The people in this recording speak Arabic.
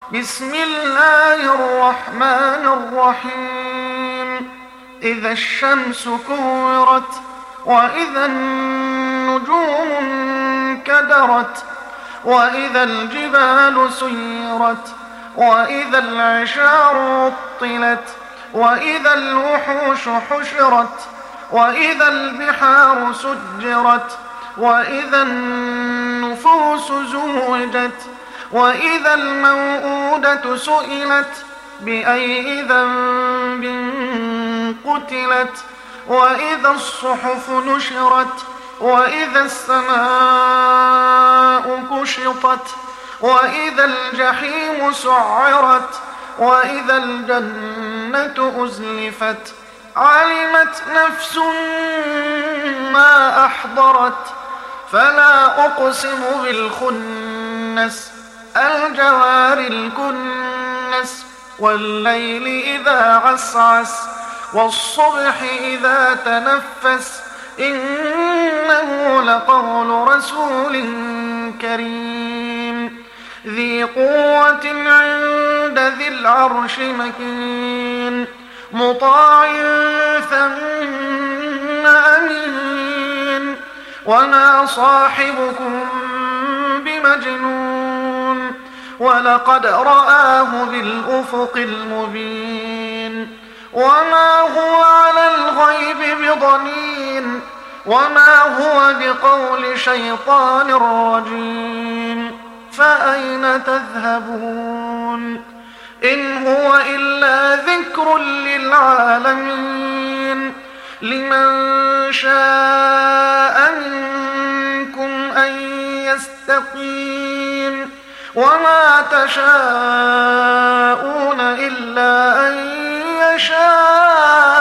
بسم الله الرحمن الرحيم. إذا الشمس كورت وإذا النجوم انكدرت وإذا الجبال سيرت وإذا العشار عطلت وإذا الوحوش حشرت وإذا البحار سجرت وإذا النفوس زوجت وإذا الموءودة سئلت بأي ذنب قتلت وإذا الصحف نشرت وإذا السماء كشطت وإذا الجحيم سعرت وإذا الجنة أزلفت علمت نفس ما أحضرت فلا أقسم بالخنس الجوار الكنس والليل إذا عسعس والصبح إذا تنفس إنه لقول رسول كريم ذي قوة عند ذي العرش مكين مطاع ثم أمين وما صاحبكم بمجنون ولقد رآه بالأفق المبين وما هو على الغيب بضنين وما هو بقول شيطان رجيم فأين تذهبون إن هو إلا ذكر للعالمين لمن شاء منكم أن يستقيم وما تشاءون إلا أن يشاء